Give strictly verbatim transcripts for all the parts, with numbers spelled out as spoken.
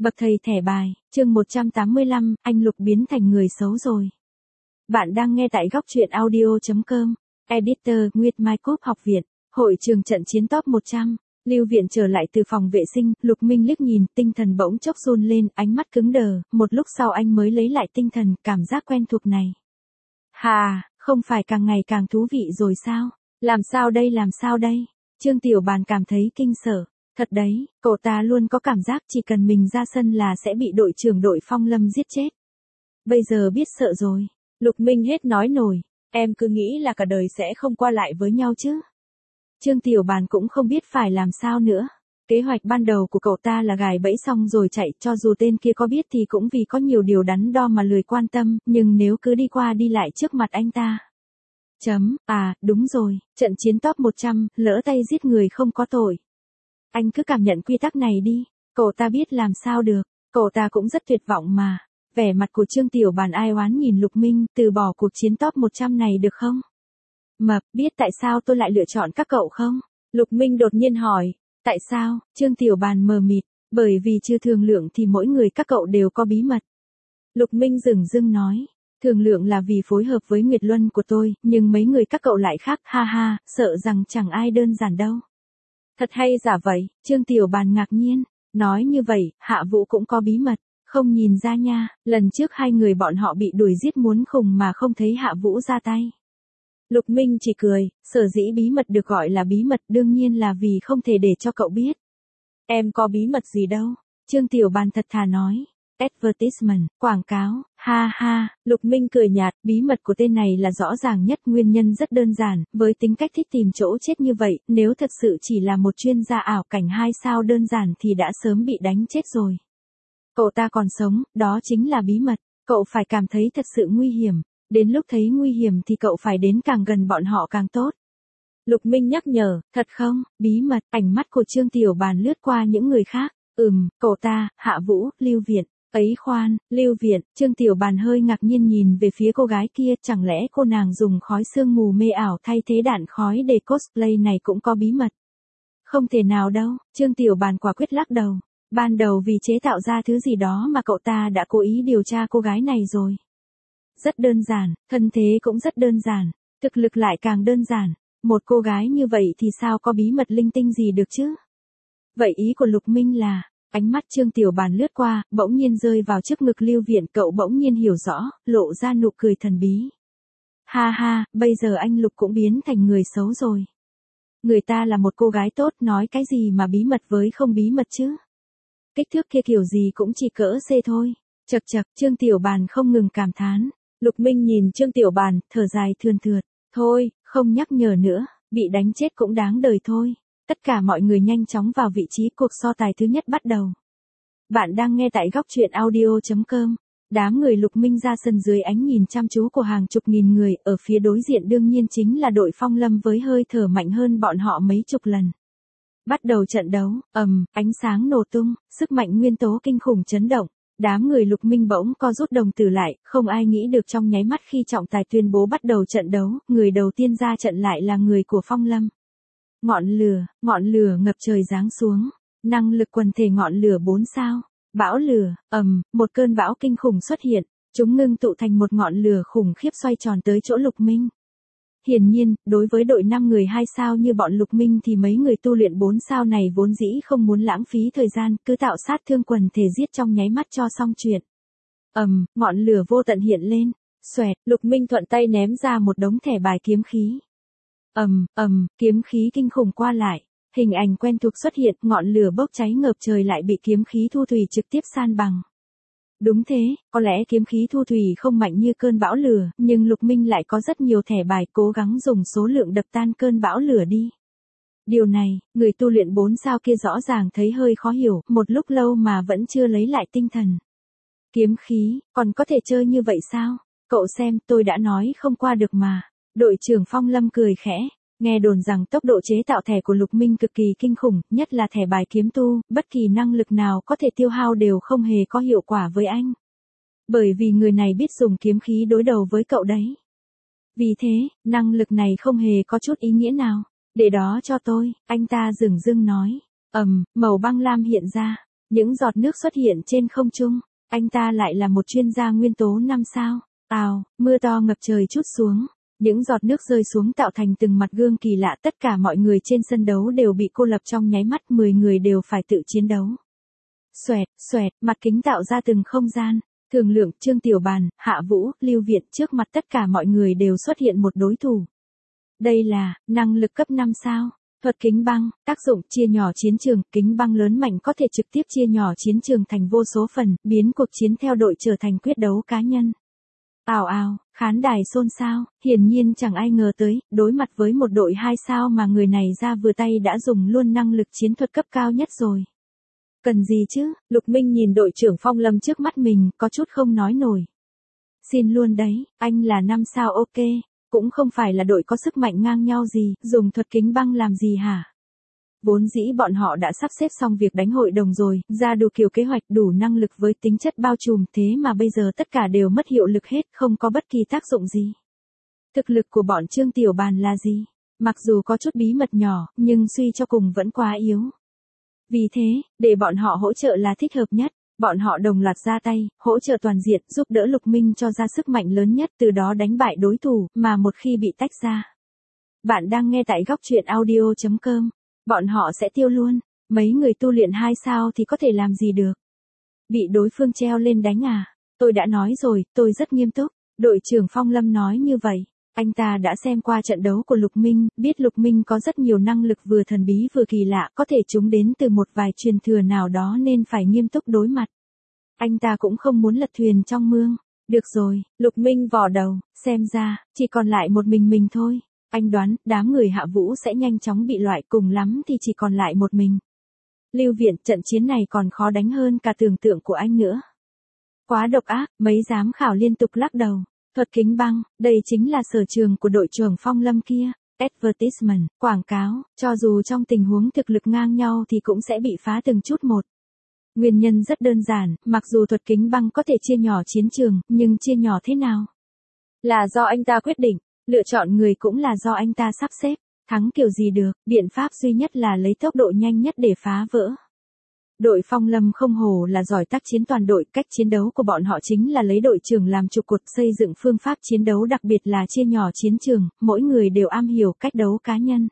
Bậc thầy thẻ bài, chương một trăm tám mươi lăm, anh Lục biến thành người xấu rồi. Bạn đang nghe tại góc truyện audio chấm com, Editor, Nguyệt Mai Cúp học viện, hội trường trận chiến top một trăm. Lưu Viện trở lại từ phòng vệ sinh, Lục Minh liếc nhìn, tinh thần bỗng chốc run lên, ánh mắt cứng đờ, một lúc sau anh mới lấy lại tinh thần, cảm giác quen thuộc này. Hà, không phải càng ngày càng thú vị rồi sao? Làm sao đây làm sao đây? Trương Tiểu Bàn cảm thấy kinh sợ. Thật đấy, cậu ta luôn có cảm giác chỉ cần mình ra sân là sẽ bị đội trưởng đội Phong Lâm giết chết. Bây giờ biết sợ rồi. Lục Minh hết nói nổi, em cứ nghĩ là cả đời sẽ không qua lại với nhau chứ. Trương Tiểu Bàn cũng không biết phải làm sao nữa. Kế hoạch ban đầu của cậu ta là gài bẫy xong rồi chạy, cho dù tên kia có biết thì cũng vì có nhiều điều đắn đo mà lười quan tâm, nhưng nếu cứ đi qua đi lại trước mặt anh ta. Chấm, à, đúng rồi, trận chiến top một trăm, lỡ tay giết người không có tội. Anh cứ cảm nhận quy tắc này đi, cậu ta biết làm sao được, cậu ta cũng rất tuyệt vọng mà. Vẻ mặt của Trương Tiểu Bàn ai oán nhìn Lục Minh, từ bỏ cuộc chiến top một trăm này được không? Mập, biết tại sao tôi lại lựa chọn các cậu không? Lục Minh đột nhiên hỏi, tại sao? Trương Tiểu Bàn mờ mịt, bởi vì chưa thương lượng thì mỗi người các cậu đều có bí mật. Lục Minh dửng dưng nói, thương lượng là vì phối hợp với Nguyệt Luân của tôi, nhưng mấy người các cậu lại khác, ha ha, sợ rằng chẳng ai đơn giản đâu. Thật hay giả vậy, Trương Tiểu Bàn ngạc nhiên, nói như vậy, Hạ Vũ cũng có bí mật, không nhìn ra nha, lần trước hai người bọn họ bị đuổi giết muốn khùng mà không thấy Hạ Vũ ra tay. Lục Minh chỉ cười, sở dĩ bí mật được gọi là bí mật đương nhiên là vì không thể để cho cậu biết. Em có bí mật gì đâu, Trương Tiểu Bàn thật thà nói. Advertisement, quảng cáo, ha ha, Lục Minh cười nhạt, bí mật của tên này là rõ ràng nhất, nguyên nhân rất đơn giản, với tính cách thích tìm chỗ chết như vậy, nếu thật sự chỉ là một chuyên gia ảo cảnh hai sao đơn giản thì đã sớm bị đánh chết rồi. Cậu ta còn sống, đó chính là bí mật, cậu phải cảm thấy thật sự nguy hiểm, đến lúc thấy nguy hiểm thì cậu phải đến càng gần bọn họ càng tốt. Lục Minh nhắc nhở, thật không, bí mật, ánh mắt của Trương Tiểu Bàn lướt qua những người khác, ừm, cậu ta, Hạ Vũ, Lưu Viện. Ấy khoan, Lưu Viện, Trương Tiểu Bàn hơi ngạc nhiên nhìn về phía cô gái kia, chẳng lẽ cô nàng dùng khói sương mù mê ảo thay thế đạn khói để cosplay này cũng có bí mật? Không thể nào đâu, Trương Tiểu Bàn quả quyết lắc đầu. Ban đầu vì chế tạo ra thứ gì đó mà cậu ta đã cố ý điều tra cô gái này rồi. Rất đơn giản, thân thế cũng rất đơn giản, thực lực lại càng đơn giản. Một cô gái như vậy thì sao có bí mật linh tinh gì được chứ? Vậy ý của Lục Minh là... Ánh mắt Trương Tiểu Bàn lướt qua, bỗng nhiên rơi vào trước ngực Lưu Viện, cậu bỗng nhiên hiểu rõ, lộ ra nụ cười thần bí. Ha ha, bây giờ anh Lục cũng biến thành người xấu rồi. Người ta là một cô gái tốt, nói cái gì mà bí mật với không bí mật chứ? Kích thước kia kiểu gì cũng chỉ cỡ C thôi. Chật chật, Trương Tiểu Bàn không ngừng cảm thán. Lục Minh nhìn Trương Tiểu Bàn, thở dài thườn thượt. Thôi, không nhắc nhở nữa, bị đánh chết cũng đáng đời thôi. Tất cả mọi người nhanh chóng vào vị trí, cuộc so tài thứ nhất bắt đầu. Bạn đang nghe tại góc truyện audio chấm com. Đám người Lục Minh ra sân dưới ánh nhìn chăm chú của hàng chục nghìn người, ở phía đối diện đương nhiên chính là đội Phong Lâm với hơi thở mạnh hơn bọn họ mấy chục lần. Bắt đầu trận đấu, ầm, ánh sáng nổ tung, sức mạnh nguyên tố kinh khủng chấn động. Đám người Lục Minh bỗng co rút đồng tử lại, không ai nghĩ được trong nháy mắt khi trọng tài tuyên bố bắt đầu trận đấu, người đầu tiên ra trận lại là người của Phong Lâm. Ngọn lửa, ngọn lửa ngập trời giáng xuống, năng lực quần thể ngọn lửa bốn sao, bão lửa, ầm, một cơn bão kinh khủng xuất hiện, chúng ngưng tụ thành một ngọn lửa khủng khiếp xoay tròn tới chỗ Lục Minh. Hiển nhiên, đối với đội năm người hai sao như bọn Lục Minh thì mấy người tu luyện bốn sao này vốn dĩ không muốn lãng phí thời gian, cứ tạo sát thương quần thể giết trong nháy mắt cho xong chuyện. Ầm, ngọn lửa vô tận hiện lên, xoẹt, Lục Minh thuận tay ném ra một đống thẻ bài kiếm khí. Ầm, ầm, kiếm khí kinh khủng qua lại, hình ảnh quen thuộc xuất hiện, ngọn lửa bốc cháy ngập trời lại bị kiếm khí thu thủy trực tiếp san bằng. Đúng thế, có lẽ kiếm khí thu thủy không mạnh như cơn bão lửa, nhưng Lục Minh lại có rất nhiều thẻ bài cố gắng dùng số lượng đập tan cơn bão lửa đi. Điều này, người tu luyện bốn sao kia rõ ràng thấy hơi khó hiểu, một lúc lâu mà vẫn chưa lấy lại tinh thần. Kiếm khí, còn có thể chơi như vậy sao? Cậu xem, tôi đã nói không qua được mà. Đội trưởng Phong Lâm cười khẽ, nghe đồn rằng tốc độ chế tạo thẻ của Lục Minh cực kỳ kinh khủng, nhất là thẻ bài kiếm tu, bất kỳ năng lực nào có thể tiêu hao đều không hề có hiệu quả với anh. Bởi vì người này biết dùng kiếm khí đối đầu với cậu đấy. Vì thế, năng lực này không hề có chút ý nghĩa nào. Để đó cho tôi, anh ta dửng dưng nói. Ầm, màu băng lam hiện ra. Những giọt nước xuất hiện trên không trung, anh ta lại là một chuyên gia nguyên tố năm sao. Ào, mưa to ngập trời trút xuống. Những giọt nước rơi xuống tạo thành từng mặt gương kỳ lạ, tất cả mọi người trên sân đấu đều bị cô lập trong nháy mắt, mười người đều phải tự chiến đấu. Xoẹt, xoẹt, mặt kính tạo ra từng không gian. Thường Lượng, Trương Tiểu Bàn, Hạ Vũ, Lưu Viện, trước mặt tất cả mọi người đều xuất hiện một đối thủ. Đây là năng lực cấp năm sao. Thuật kính băng, tác dụng chia nhỏ chiến trường, kính băng lớn mạnh có thể trực tiếp chia nhỏ chiến trường thành vô số phần, biến cuộc chiến theo đội trở thành quyết đấu cá nhân. Ào ào, khán đài xôn xao, hiển nhiên chẳng ai ngờ tới, đối mặt với một đội hai sao mà người này ra vừa tay đã dùng luôn năng lực chiến thuật cấp cao nhất rồi. Cần gì chứ, Lục Minh nhìn đội trưởng Phong Lâm trước mắt mình, có chút không nói nổi. Xin luôn đấy, anh là năm sao ok, cũng không phải là đội có sức mạnh ngang nhau gì, dùng thuật kính băng làm gì hả? Vốn dĩ bọn họ đã sắp xếp xong việc đánh hội đồng rồi, ra đủ kiểu kế hoạch, đủ năng lực với tính chất bao trùm, thế mà bây giờ tất cả đều mất hiệu lực hết, không có bất kỳ tác dụng gì. Thực lực của bọn Trương Tiểu Bàn là gì? Mặc dù có chút bí mật nhỏ, nhưng suy cho cùng vẫn quá yếu. Vì thế, để bọn họ hỗ trợ là thích hợp nhất. Bọn họ đồng loạt ra tay, hỗ trợ toàn diện, giúp đỡ Lục Minh cho ra sức mạnh lớn nhất, từ đó đánh bại đối thủ, mà một khi bị tách ra. Bạn đang nghe tại góc truyện audio chấm com. Bọn họ sẽ tiêu luôn. Mấy người tu luyện hai sao thì có thể làm gì được. Bị đối phương treo lên đánh à? Tôi đã nói rồi, tôi rất nghiêm túc. Đội trưởng Phong Lâm nói như vậy. Anh ta đã xem qua trận đấu của Lục Minh, biết Lục Minh có rất nhiều năng lực vừa thần bí vừa kỳ lạ, có thể chúng đến từ một vài truyền thừa nào đó nên phải nghiêm túc đối mặt. Anh ta cũng không muốn lật thuyền trong mương. Được rồi, Lục Minh vò đầu, xem ra, chỉ còn lại một mình mình thôi. Anh đoán, đám người Hạ Vũ sẽ nhanh chóng bị loại, cùng lắm thì chỉ còn lại một mình. Lưu Viện, trận chiến này còn khó đánh hơn cả tưởng tượng của anh nữa. Quá độc ác, mấy giám khảo liên tục lắc đầu. Thuật kính băng, đây chính là sở trường của đội trưởng Phong Lâm kia. Advertisement, quảng cáo, cho dù trong tình huống thực lực ngang nhau thì cũng sẽ bị phá từng chút một. Nguyên nhân rất đơn giản, mặc dù thuật kính băng có thể chia nhỏ chiến trường, nhưng chia nhỏ thế nào? Là do anh ta quyết định, lựa chọn người cũng là do anh ta sắp xếp, thắng kiểu gì được, biện pháp duy nhất là lấy tốc độ nhanh nhất để phá vỡ. Đội Phong Lâm không hổ là giỏi tác chiến toàn đội, cách chiến đấu của bọn họ chính là lấy đội trưởng làm trụ cột, xây dựng phương pháp chiến đấu đặc biệt là chia nhỏ chiến trường, mỗi người đều am hiểu cách đấu cá nhân.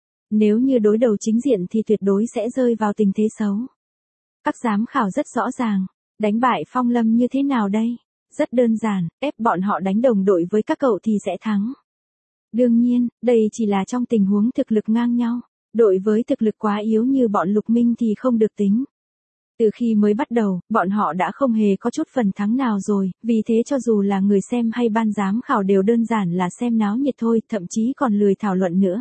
Nếu như đối đầu chính diện thì tuyệt đối sẽ rơi vào tình thế xấu. Các giám khảo rất rõ ràng, đánh bại Phong Lâm như thế nào đây? Rất đơn giản, ép bọn họ đánh đồng đội với các cậu thì sẽ thắng. Đương nhiên, đây chỉ là trong tình huống thực lực ngang nhau, đội với thực lực quá yếu như bọn Lục Minh thì không được tính. Từ khi mới bắt đầu, bọn họ đã không hề có chút phần thắng nào rồi, vì thế cho dù là người xem hay ban giám khảo đều đơn giản là xem náo nhiệt thôi, thậm chí còn lười thảo luận nữa.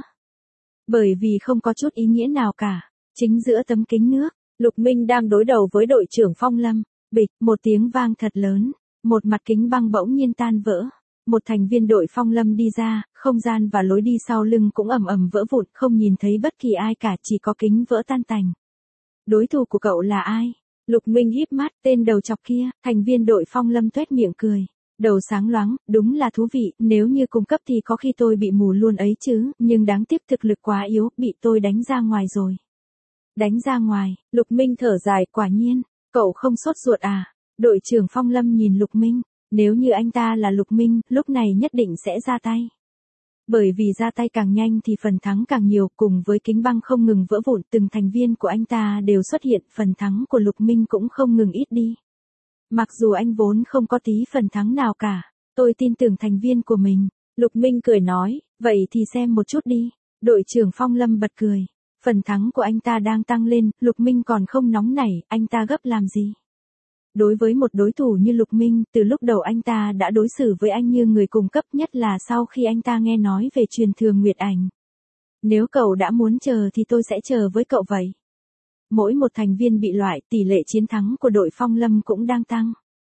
Bởi vì không có chút ý nghĩa nào cả. Chính giữa tấm kính nước, Lục Minh đang đối đầu với đội trưởng Phong Lâm. Bịch, một tiếng vang thật lớn, một mặt kính băng bỗng nhiên tan vỡ. Một thành viên đội Phong Lâm đi ra, không gian và lối đi sau lưng cũng ầm ầm vỡ vụn, không nhìn thấy bất kỳ ai cả, chỉ có kính vỡ tan tành. Đối thủ của cậu là ai? Lục Minh híp mắt, tên đầu chọc kia, thành viên đội Phong Lâm tuét miệng cười. Đầu sáng loáng, đúng là thú vị, nếu như cung cấp thì có khi tôi bị mù luôn ấy chứ, nhưng đáng tiếc thực lực quá yếu, bị tôi đánh ra ngoài rồi. Đánh ra ngoài, Lục Minh thở dài, quả nhiên, cậu không sốt ruột à? Đội trưởng Phong Lâm nhìn Lục Minh, nếu như anh ta là Lục Minh, lúc này nhất định sẽ ra tay. Bởi vì ra tay càng nhanh thì phần thắng càng nhiều, cùng với kính băng không ngừng vỡ vụn, từng thành viên của anh ta đều xuất hiện, phần thắng của Lục Minh cũng không ngừng ít đi. Mặc dù anh vốn không có tí phần thắng nào cả, tôi tin tưởng thành viên của mình. Lục Minh cười nói, vậy thì xem một chút đi. Đội trưởng Phong Lâm bật cười. Phần thắng của anh ta đang tăng lên, Lục Minh còn không nóng nảy, anh ta gấp làm gì? Đối với một đối thủ như Lục Minh, từ lúc đầu anh ta đã đối xử với anh như người cùng cấp, nhất là sau khi anh ta nghe nói về truyền thừa Nguyệt Ảnh. Nếu cậu đã muốn chờ thì tôi sẽ chờ với cậu vậy. Mỗi một thành viên bị loại, tỷ lệ chiến thắng của đội Phong Lâm cũng đang tăng.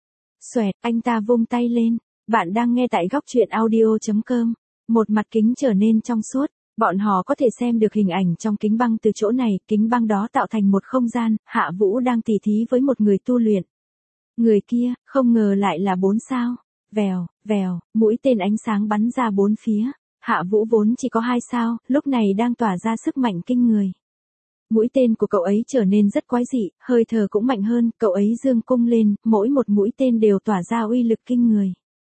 Xoẹt, anh ta vung tay lên. Bạn đang nghe tại góc truyện audio chấm com. Một mặt kính trở nên trong suốt. Bọn họ có thể xem được hình ảnh trong kính băng từ chỗ này, kính băng đó tạo thành một không gian, Hạ Vũ đang tỉ thí với một người tu luyện. Người kia, không ngờ lại là bốn sao. Vèo, vèo, mũi tên ánh sáng bắn ra bốn phía. Hạ Vũ vốn chỉ có hai sao, lúc này đang tỏa ra sức mạnh kinh người. Mũi tên của cậu ấy trở nên rất quái dị, hơi thở cũng mạnh hơn, cậu ấy giương cung lên, mỗi một mũi tên đều tỏa ra uy lực kinh người.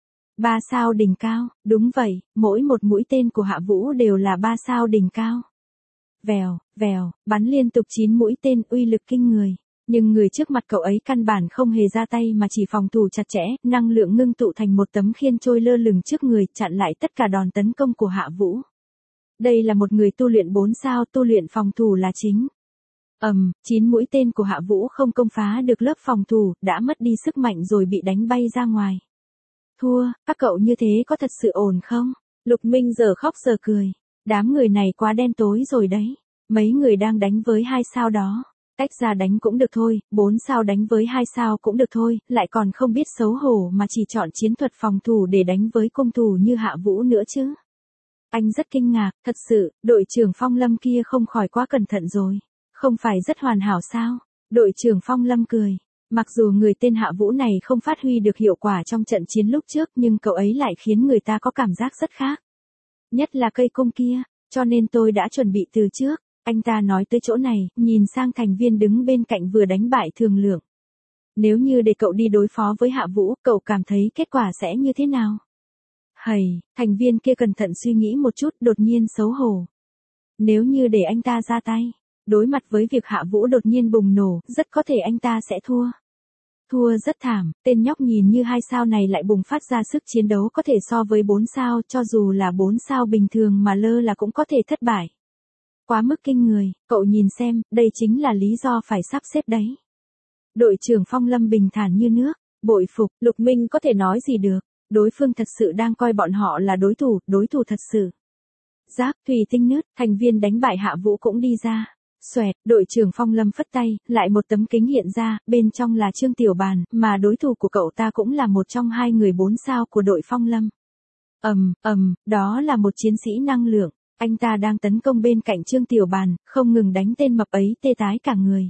Ba sao đỉnh cao, đúng vậy, mỗi một mũi tên của Hạ Vũ đều là ba sao đỉnh cao. Vèo, vèo, bắn liên tục chín mũi tên uy lực kinh người. Nhưng người trước mặt cậu ấy căn bản không hề ra tay mà chỉ phòng thủ chặt chẽ, năng lượng ngưng tụ thành một tấm khiên trôi lơ lửng trước người, chặn lại tất cả đòn tấn công của Hạ Vũ. Đây là một người tu luyện bốn sao, tu luyện phòng thủ là chính. Ầm, um, chín mũi tên của Hạ Vũ không công phá được lớp phòng thủ, đã mất đi sức mạnh rồi bị đánh bay ra ngoài. Thua, các cậu như thế có thật sự ổn không? Lục Minh giờ khóc giờ cười. Đám người này quá đen tối rồi đấy. Mấy người đang đánh với hai sao đó. Tách ra đánh cũng được thôi, bốn sao đánh với hai sao cũng được thôi, lại còn không biết xấu hổ mà chỉ chọn chiến thuật phòng thủ để đánh với cung thủ như Hạ Vũ nữa chứ. Anh rất kinh ngạc, thật sự, đội trưởng Phong Lâm kia không khỏi quá cẩn thận rồi. Không phải rất hoàn hảo sao? Đội trưởng Phong Lâm cười. Mặc dù người tên Hạ Vũ này không phát huy được hiệu quả trong trận chiến lúc trước nhưng cậu ấy lại khiến người ta có cảm giác rất khác. Nhất là cây cung kia, cho nên tôi đã chuẩn bị từ trước. Anh ta nói tới chỗ này, nhìn sang thành viên đứng bên cạnh vừa đánh bại Thường Lượng. Nếu như để cậu đi đối phó với Hạ Vũ, cậu cảm thấy kết quả sẽ như thế nào? Hầy, thành viên kia cẩn thận suy nghĩ một chút, đột nhiên xấu hổ. Nếu như để anh ta ra tay, đối mặt với việc Hạ Vũ đột nhiên bùng nổ, rất có thể anh ta sẽ thua. Thua rất thảm, tên nhóc nhìn như hai sao này lại bùng phát ra sức chiến đấu có thể so với bốn sao, cho dù là bốn sao bình thường mà lơ là cũng có thể thất bại. Quá mức kinh người, cậu nhìn xem, đây chính là lý do phải sắp xếp đấy. Đội trưởng Phong Lâm bình thản như nước, bội phục, Lục Minh có thể nói gì được, đối phương thật sự đang coi bọn họ là đối thủ, đối thủ thật sự. Giáp, thủy tinh nứt, thành viên đánh bại Hạ Vũ cũng đi ra. Xoẹt, đội trưởng Phong Lâm phất tay, lại một tấm kính hiện ra, bên trong là Trương Tiểu Bàn, mà đối thủ của cậu ta cũng là một trong hai người bốn sao của đội Phong Lâm. Ầm, um, ầm, um, đó là một chiến sĩ năng lượng, anh ta đang tấn công bên cạnh Trương Tiểu Bàn, không ngừng đánh tên mập ấy tê tái cả người.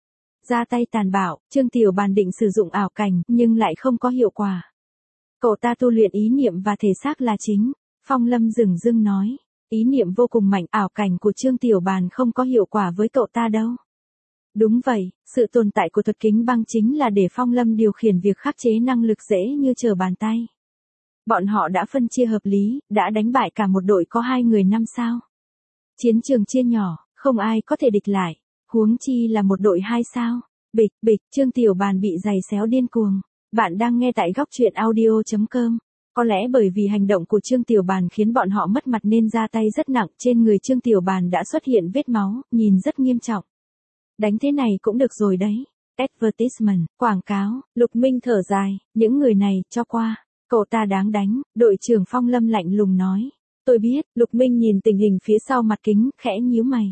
Ra tay tàn bạo, Trương Tiểu Bàn định sử dụng ảo cảnh, nhưng lại không có hiệu quả. Cậu ta tu luyện ý niệm và thể xác là chính, Phong Lâm dửng dưng nói. Ý niệm vô cùng mạnh, ảo cảnh của Trương Tiểu Bàn không có hiệu quả với cậu ta đâu. Đúng vậy, sự tồn tại của thuật kính băng chính là để Phong Lâm điều khiển việc khắc chế năng lực dễ như trở bàn tay. Bọn họ đã phân chia hợp lý, đã đánh bại cả một đội có hai người năm sao. Chiến trường chia nhỏ, không ai có thể địch lại, huống chi là một đội hai sao. Bịch, bịch, Trương Tiểu Bàn bị giày xéo điên cuồng. Bạn đang nghe tại góc truyện audio chấm com. Có lẽ bởi vì hành động của Trương Tiểu Bàn khiến bọn họ mất mặt nên ra tay rất nặng, trên người Trương Tiểu Bàn đã xuất hiện vết máu, nhìn rất nghiêm trọng. Đánh thế này cũng được rồi đấy. Advertisement, quảng cáo, Lục Minh thở dài, những người này, cho qua. Cậu ta đáng đánh, đội trưởng Phong Lâm lạnh lùng nói. Tôi biết, Lục Minh nhìn tình hình phía sau mặt kính, khẽ nhíu mày.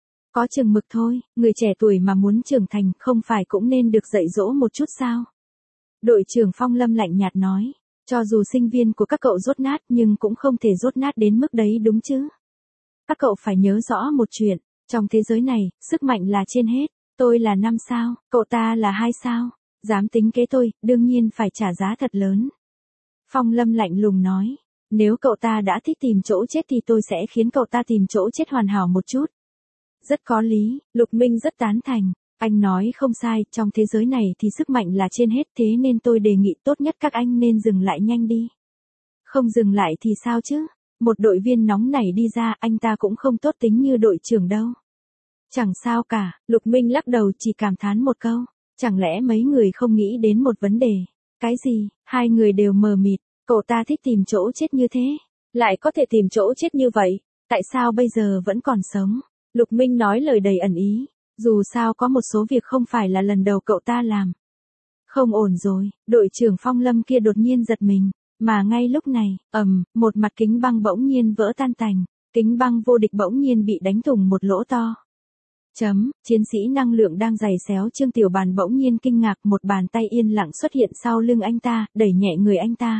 Có chừng mực thôi, người trẻ tuổi mà muốn trưởng thành không phải cũng nên được dạy dỗ một chút sao? Đội trưởng Phong Lâm lạnh nhạt nói. Cho dù sinh viên của các cậu rốt nát nhưng cũng không thể rốt nát đến mức đấy đúng chứ. Các cậu phải nhớ rõ một chuyện, trong thế giới này, sức mạnh là trên hết, tôi là năm sao, cậu ta là hai sao, dám tính kế tôi, đương nhiên phải trả giá thật lớn. Phong Lâm lạnh lùng nói, nếu cậu ta đã thích tìm chỗ chết thì tôi sẽ khiến cậu ta tìm chỗ chết hoàn hảo một chút. Rất có lý, Lục Minh rất tán thành. Anh nói không sai, trong thế giới này thì sức mạnh là trên hết, thế nên tôi đề nghị tốt nhất các anh nên dừng lại nhanh đi. Không dừng lại thì sao chứ? Một đội viên nóng nảy đi ra, anh ta cũng không tốt tính như đội trưởng đâu. Chẳng sao cả, Lục Minh lắc đầu chỉ cảm thán một câu. Chẳng lẽ mấy người không nghĩ đến một vấn đề? Cái gì? Hai người đều mờ mịt, cậu ta thích tìm chỗ chết như thế. Lại có thể tìm chỗ chết như vậy, tại sao bây giờ vẫn còn sống? Lục Minh nói lời đầy ẩn ý. Dù sao có một số việc không phải là lần đầu cậu ta làm. Không ổn rồi, đội trưởng Phong Lâm kia đột nhiên giật mình, mà ngay lúc này, ầm, một mặt kính băng bỗng nhiên vỡ tan tành, kính băng vô địch bỗng nhiên bị đánh thủng một lỗ to. Chấm, chiến sĩ năng lượng đang giày xéo Trương Tiểu Bàn bỗng nhiên kinh ngạc, một bàn tay yên lặng xuất hiện sau lưng anh ta, đẩy nhẹ người anh ta.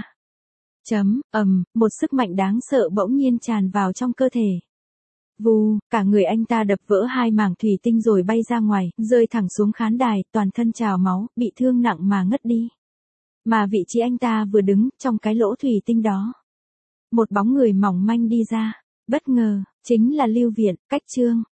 Chấm, ầm, một sức mạnh đáng sợ bỗng nhiên tràn vào trong cơ thể. Vù, cả người anh ta đập vỡ hai mảng thủy tinh rồi bay ra ngoài, rơi thẳng xuống khán đài, toàn thân trào máu, bị thương nặng mà ngất đi. Mà vị trí anh ta vừa đứng, trong cái lỗ thủy tinh đó. Một bóng người mỏng manh đi ra, bất ngờ, chính là Lưu Viện, Cách Trương.